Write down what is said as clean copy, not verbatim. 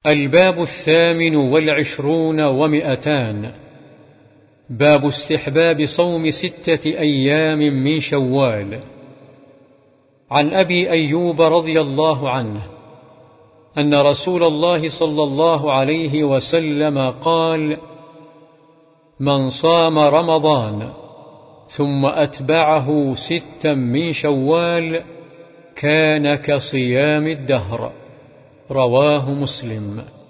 الباب 28 باب استحباب صوم 6 أيام من شوال. عن أبي أيوب رضي الله عنه أن رسول الله صلى الله عليه وسلم قال: من صام رمضان ثم أتبعه 6 من شوال كان كصيام الدهر. رواه مسلم.